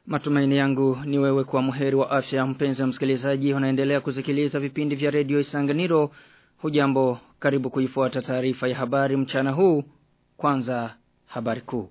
Matumaini yangu ni wewe kwa muheri wa afya mpenzi msikilizaji unaendelea kusikiliza vipindi vya Radio Isanganiro. Hujambo, karibu kuifuata taarifa ya habari mchana huu. Kwanza habari kuu.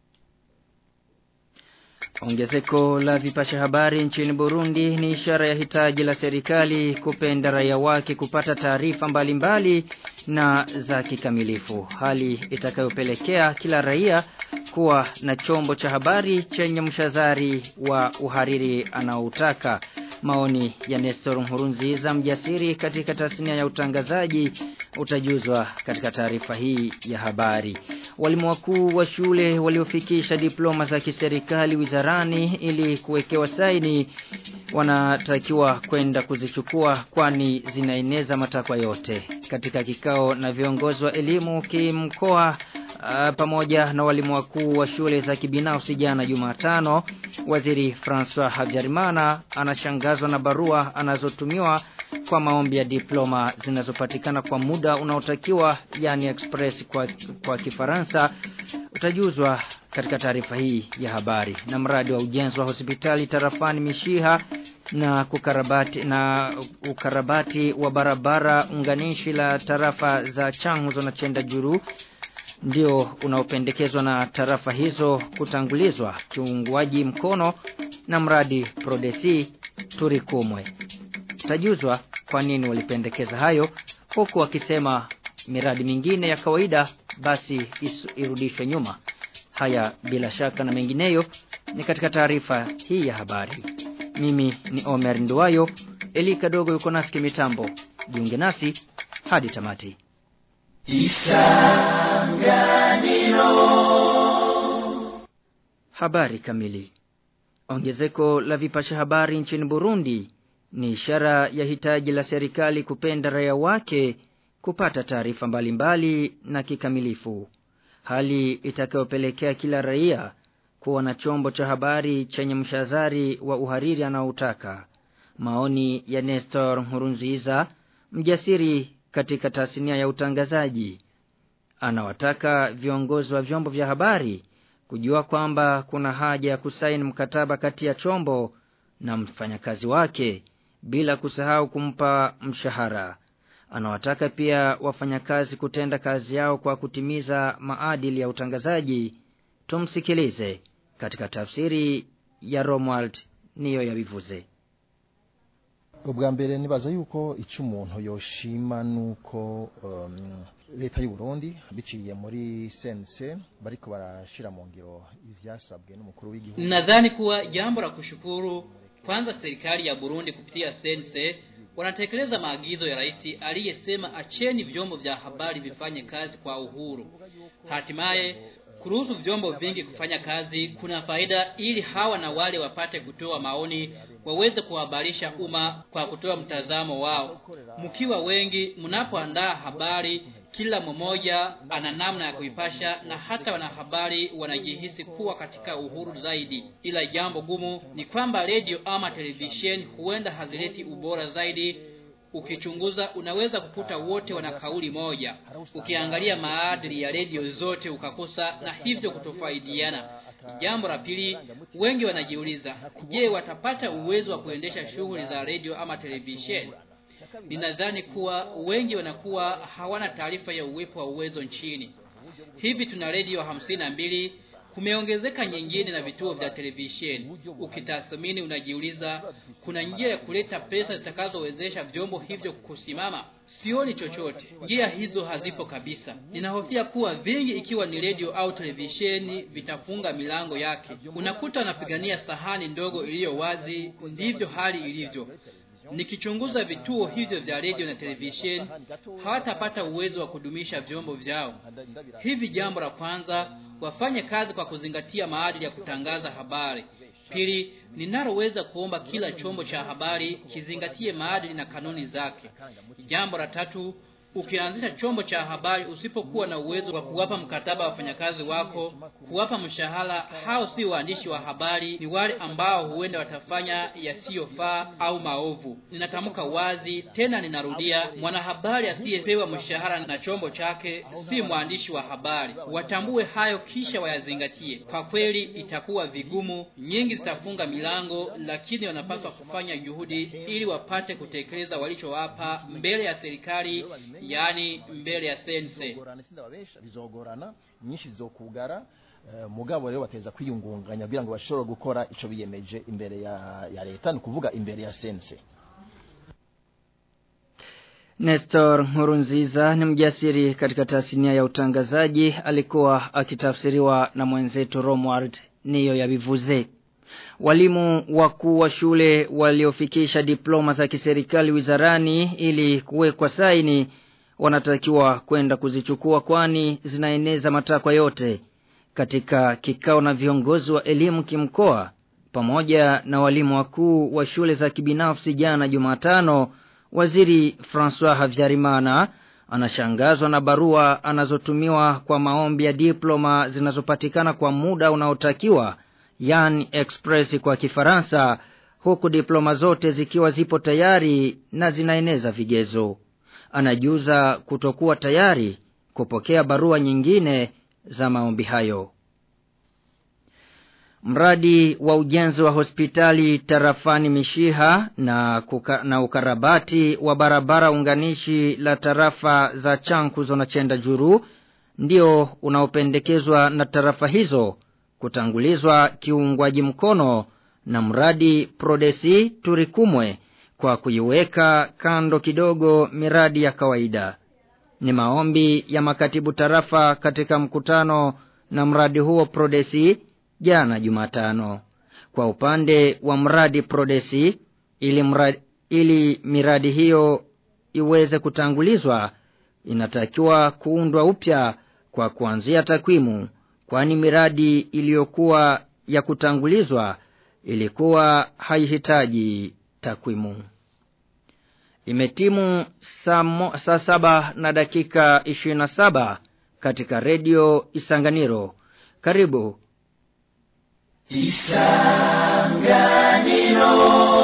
Ongezeko la vipasha habari nchini Burundi ni ishara ya hitaji la serikali kupenda raia wake kupata taarifa mbalimbali na za kikamilifu. Hali itakayopelekea kila raia kuwa na chombo cha habari chenye mshazari wa uhariri anaoutaka. Maoni ya Nestor Nkurunziza, mjasiri katika tasnia ya utangazaji, utajuzwa katika taarifa hii ya habari. Walimu wakuu wa shule waliofikisha diploma za kiserikali wizarani ili kuwekewa saini wanatakiwa kwenda kuzichukua kwani zinaeneza matakwa yote. Katika kikao na viongozi wa elimu kimkoa pamoja na walimu wakuu wa shule za kibinafsi jana Jumatano, Waziri François Habyarimana anashangazwa na barua anazotumiwa kwa maombi ya diploma zinazopatikana kwa muda unaotakiwa, yani express kwa Kifaransa. Utajuzwa katika taarifa hii ya habari. Na mradi wa ujenzi wa hospitali tarafani Mishiha na ukarabati wa barabara unganishi la tarafa za Changuzo na Chenda Juru ndio unaopendekezwa na tarafa hizo kutangulizwa kiungwaji mkono na mradi Prodesi Turikumwe. Tajuzwa kwa nini walipendekeza hayo, huku wakisema miradi mingine ya kawaida basi irudishwe nyuma. Haya bila shaka na mengineyo ni katika taarifa hii ya habari. Mimi ni Omer Nduwayo, Elika Dogo yuko nasi kimitambo. Jiunge nasi hadi tamati. Isanganiro. Habari kamili. Ongezeko la vipasha habari nchini Burundi ni ishara ya hitaji la serikali kupenda raia wake kupata taarifa mbalimbali na kikamilifu. Hali itakayopelekea kila raia kuwa na chombo cha habari chenye mshazari wa uhariri anaoutaka. Maoni ya Nestor Nkurunziza, mjasiri katika tasnia ya utangazaji, anawataka viongozi wa vyombo vya habari kujua kwamba kuna haja ya kusaini mkataba kati ya chombo na mfanyakazi wake bila kusahau kumpa mshahara. Anawataka pia wafanyakazi kutenda kazi yao kwa kutimiza maadili ya utangazaji. Tumsikilize katika tafsiri ya Romuald niyo yabivuze. Ubwa mbere nibaza yuko icyo umuntu yoshima nuko leta y'u Burundi biciye muri CNC bariko barashira mu ngiro ivyasabwe n'umukuru w'igihugu. Nadhani kuwa jambo la kushukuru kwanza serikali ya Burundi kupitia CNC wanatekeleza maagizo ya rais aliyesema acheni vyombo vya habari vifanye kazi kwa uhuru. Hatimaye kuruhusu vyombo vingi kufanya kazi kuna faida ili hawa na wale wapate kutoa maoni waweze kuhabarisha umma kwa kutoa mtazamo wao. Mkiwa wengi mnapoandaa habari kila mmoja ana namna ya kuipasha na hata wanahabari wanajihisi kuwa katika uhuru zaidi. Ila jambo gumu ni kwamba radio ama television huenda hazileti ubora zaidi. Ukichunguza unaweza kukuta wote wana kauli moja. Ukiangalia maadili ya radio zote ukakosa na hivyo kutofaidiana. Jambo la pili, wengi wanajiuliza, je, watapata uwezo wa kuendesha shughuli za radio ama television? Ninadhani kuwa wengi wanakuwa hawana taarifa ya uwepo wa uwezo nchini. Hivi tuna radio 52, kumeongezeka nyingine na vituo vya television. Ukitathmini unajiuliza, kuna njia ya kuleta pesa zitakazowezesha vyombo hivyo kusimama? Sioni chochote. Njia hizo hazipo kabisa. Ninahofia kuwa vingi ikiwa ni radio au televisheni vitafunga milango yake. Unakuta wanapigania sahani ndogo iliyo wazi, ndivyo hali ilivyo. Nikichunguza vituo hivyo vya radio na television hawatapata uwezo wa kudumisha vyombo vyao. Hivi jambo la kwanza, wafanye kazi kwa kuzingatia maadili ya kutangaza habari. Pili, ninaloweza kuomba kila chombo cha habari kizingatie maadili na kanuni zake. Jambo la tatu, Ukianzisha chombo cha habari usipokuwa na uwezo wa kuwapa mkataba wa wafanyakazi wako, kuwapa mshahara, hao si waandishi wa habari, ni wale ambao huenda watafanya yasiyofaa au maovu. Ninatamka wazi tena ninarudia, mwanahabari asiyepewa mshahara na chombo chake si mwandishi wa habari. Watambue hayo kisha wayazingatie. Kwa kweli itakuwa vigumu, nyingi zitafunga milango, lakini wanapaswa kufanya juhudi ili wapate kutekeleza walichowapa mbele ya serikali, yani mbele ya sense. Bizogorana nyinshi zokugara mugabo rero bateza kwiyungunganya kugira ngo bashobore gukora ico biyemeje imbere ya leta, ni kuvuga imbere ya sense. Nestor Nkurunziza ni mjasiri katika tasnia ya utangazaji, alikuwa akitafsiriwa na mwenzetu Romward Niyo ya Bivuze. Walimu wakuu wa shule waliofikisha diploma za kiserikali wizarani ili kuwekwa saini wanatakiwa kwenda kuzichukua, kwani zinaeneza matakwa yote. Katika kikao na viongozi wa elimu kimkoa pamoja na walimu wakuu wa shule za kibinafsi jana Jumatano, Waziri François Havyarimana anashangazwa na barua anazotumiwa kwa maombi ya diploma zinazopatikana kwa muda unaotakiwa, yani express kwa Kifaransa, huku diploma zote zikiwa zipo tayari na zinaeneza vigezo. Anajuza kutokuwa tayari kupokea barua nyingine za maombi hayo. Mradi wa ujenzi wa hospitali tarafani Mishiha na ukarabati wa barabara unganishi la tarafa za Chankuzo na Chenda Juru ndio unaopendekezwa na tarafa hizo kutangulizwa kiungwaji mkono na mradi Prodesi Turikumwe kwa kuiweka kando kidogo miradi ya kawaida. Ni maombi ya makatibu tarafa katika mkutano na mradi huo Prodesi jana Jumatano. Kwa upande wa mradi Prodesi, ili miradi hiyo iweze kutangulizwa, inatakiwa kuundwa upya kwa kuanzia takwimu, kwani miradi iliyokuwa ya kutangulizwa ilikuwa haihitaji takwimu. Imetimu saa 7:27 katika redio Isanganiro. Karibu Isanganiro.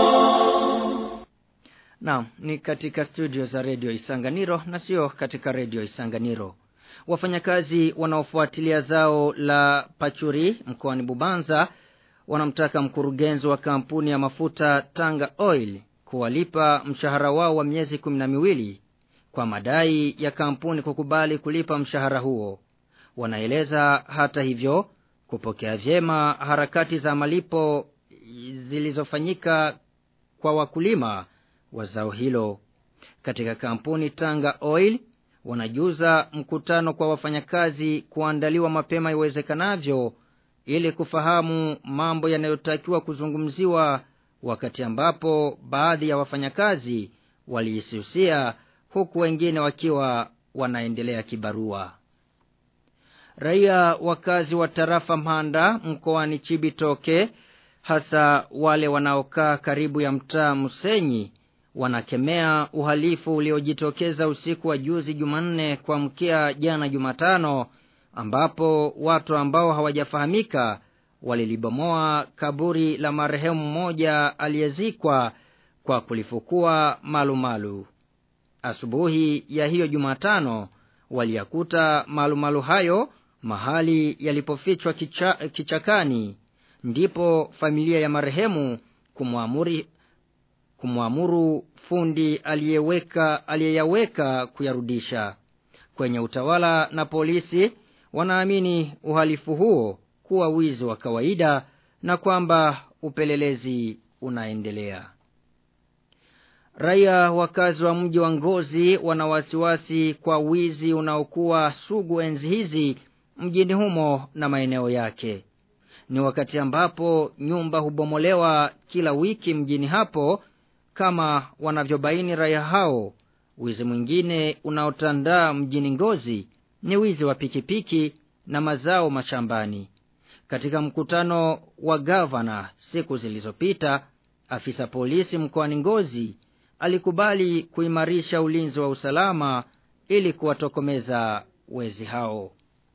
Naam, ni katika studio za redio Isanganiro na sio katika redio Isanganiro. Wafanyakazi wanaofuatilia zao la pachuri mkoani Bubanza wanamtaka mkurugenzi wa kampuni ya mafuta Tanga Oil kuwalipa mshahara wao wa miezi 12 kwa madai ya kampuni kukubali kulipa mshahara huo. Wanaeleza hata hivyo kupokea vyema harakati za malipo zilizofanyika kwa wakulima wa zao hilo. Katika kampuni Tanga Oil wanajuza mkutano kwa wafanyakazi kuandaliwa mapema iwezekanavyo ili kufahamu mambo yanayotakiwa kuzungumziwa, wakati ambapo baadhi ya wafanyakazi waliisusia huku wengine wakiwa wanaendelea kibarua. Raia wakazi wa tarafa Mhanda mkoani Chibitoke, hasa wale wanaokaa karibu ya mtaa Musenyi, wanakemea uhalifu uliojitokeza usiku wa juzi Jumanne kuamkia jana Jumatano, ambapo watu ambao hawajafahamika walilibomoa kaburi la marehemu mmoja aliyezikwa kwa kulifukua malumalu. Asubuhi ya hiyo Jumatano waliyakuta malumalu hayo mahali yalipofichwa kichakani, ndipo familia ya marehemu kumwamuru fundi aliyeyaweka kuyarudisha. Kwenye utawala na polisi wanaamini uhalifu huo kuwa wizi wa kawaida na kwamba upelelezi unaendelea. Raia wakazi wa mji wa Ngozi wana wasiwasi kwa wizi unaokuwa sugu enzi hizi mjini humo na maeneo yake. Ni wakati ambapo nyumba hubomolewa kila wiki mjini hapo, kama wanavyobaini raia hao. Wizi mwingine unaotandaa mjini Ngozi ni wizi wa pikipiki na mazao mashambani. Katika mkutano wa gavana siku zilizopita, afisa polisi mkoani Ngozi alikubali kuimarisha ulinzi wa usalama ili kuwatokomeza wezi hao.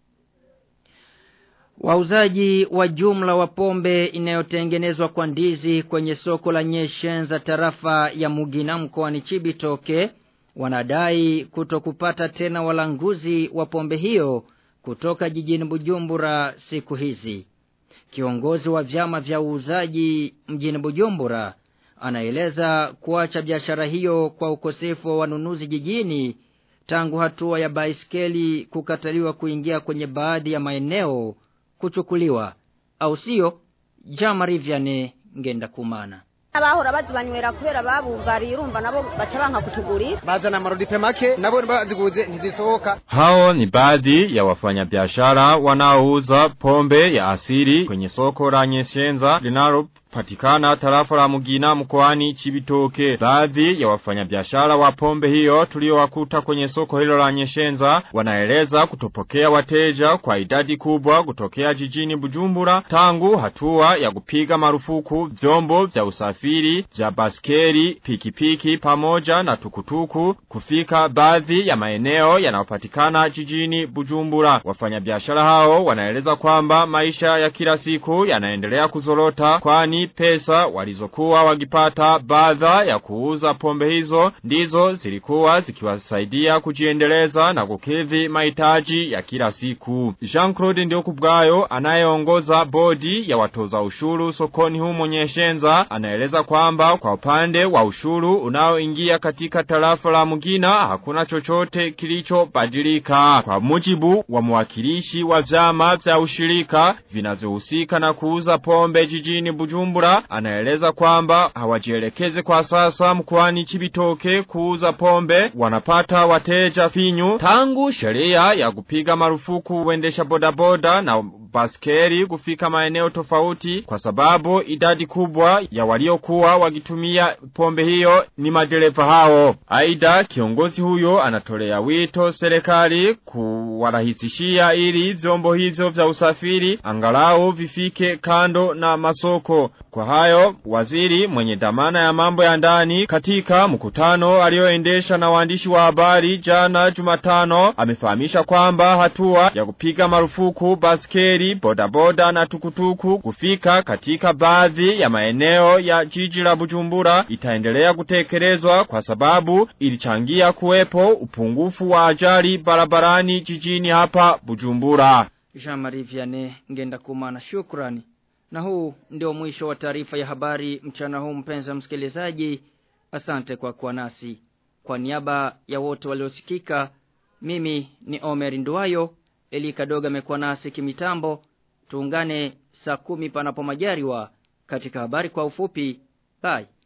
Wauzaji wa jumla wa pombe inayotengenezwa kwa ndizi kwenye soko la Nyeshenza tarafa ya Mugina mkoani Cibitoke wanadai kutokupata tena walanguzi wa pombe hiyo kutoka jijini Bujumbura siku hizi. Kiongozi wa vyama vya uuzaji mjini Bujumbura anaeleza kuacha biashara hiyo kwa ukosefu wa wanunuzi jijini tangu hatua ya baiskeli kukataliwa kuingia kwenye baadhi ya maeneo kuchukuliwa, au sio? Jamari Vianney ngenda kumana. Abahora bazibanywera kubera babugari urumva nabo bacabanka kutuguri bazana marodipe make nabo baziguze ntizisohoka. Hao ni baadhi ya wafanyabiashara wanaouza pombe ya asili kwenye soko la Nyeshenza linalopatikana tarafa la Mugina mkoani Cibitoke. Baadhi ya wafanyabiashara wa pombe hiyo tuliowakuta kwenye soko hilo la Nyeshenza wanaeleza kutopokea wateja kwa idadi kubwa kutokea jijini Bujumbura tangu hatua ya kupiga marufuku vyombo vya usafiri vya baskeli, pikipiki pamoja na tukutuku kufika baadhi ya maeneo yanayopatikana jijini Bujumbura. Wafanyabiashara hao wanaeleza kwamba maisha ya kila siku yanaendelea kuzorota kwani pesa walizokuwa wakipata baada ya kuuza pombe hizo ndizo zilikuwa zikiwasaidia kujiendeleza na kukidhi mahitaji ya kila siku. Jean-Claude Ndiokubwayo anayeongoza bodi ya watoza ushuru sokoni humo Nyeshenza anaeleza kwamba kwa upande wa ushuru unaoingia katika tarafa la Mugina hakuna chochote kilichobadilika. Kwa mujibu wa mwakilishi wa vyama vya ushirika vinavyohusika na kuuza pombe jijini Bujumbura anaeleza kwamba hawajielekeze kwa sasa mkoani Cibitoke kuuza pombe, wanapata wateja finyu tangu sheria ya kupiga marufuku uendesha bodaboda na baskeli kufika maeneo tofauti kwa sababu idadi kubwa ya waliokuwa wakitumia pombe hiyo ni madereva hao. Aidha kiongozi huyo anatolea wito serikali kuwarahisishia ili vyombo hivyo vya usafiri angalau vifike kando na masoko. Kwa hayo waziri mwenye dhamana ya mambo ya ndani katika mkutano alioendesha na waandishi wa habari jana Jumatano amefahamisha kwamba hatua ya kupiga marufuku baskeli, bodaboda na tukutuku kufika katika baadhi ya maeneo ya jiji la Bujumbura itaendelea kutekelezwa kwa sababu ilichangia kuwepo upungufu wa ajali barabarani jijini hapa Bujumbura. Jean-Marie Vianney ngenda kumana, shukrani. Na huu ndio mwisho wa taarifa ya habari mchana huu mpenzi msikilizaji. Asante kwa kuwa nasi. Kwa niaba ya wote waliosikika, mimi ni Omer Nduwayo, Eli Kadoga amekuwa nasi kimitambo. Tuungane saa 10 panapo majaliwa katika habari kwa ufupi. Bye.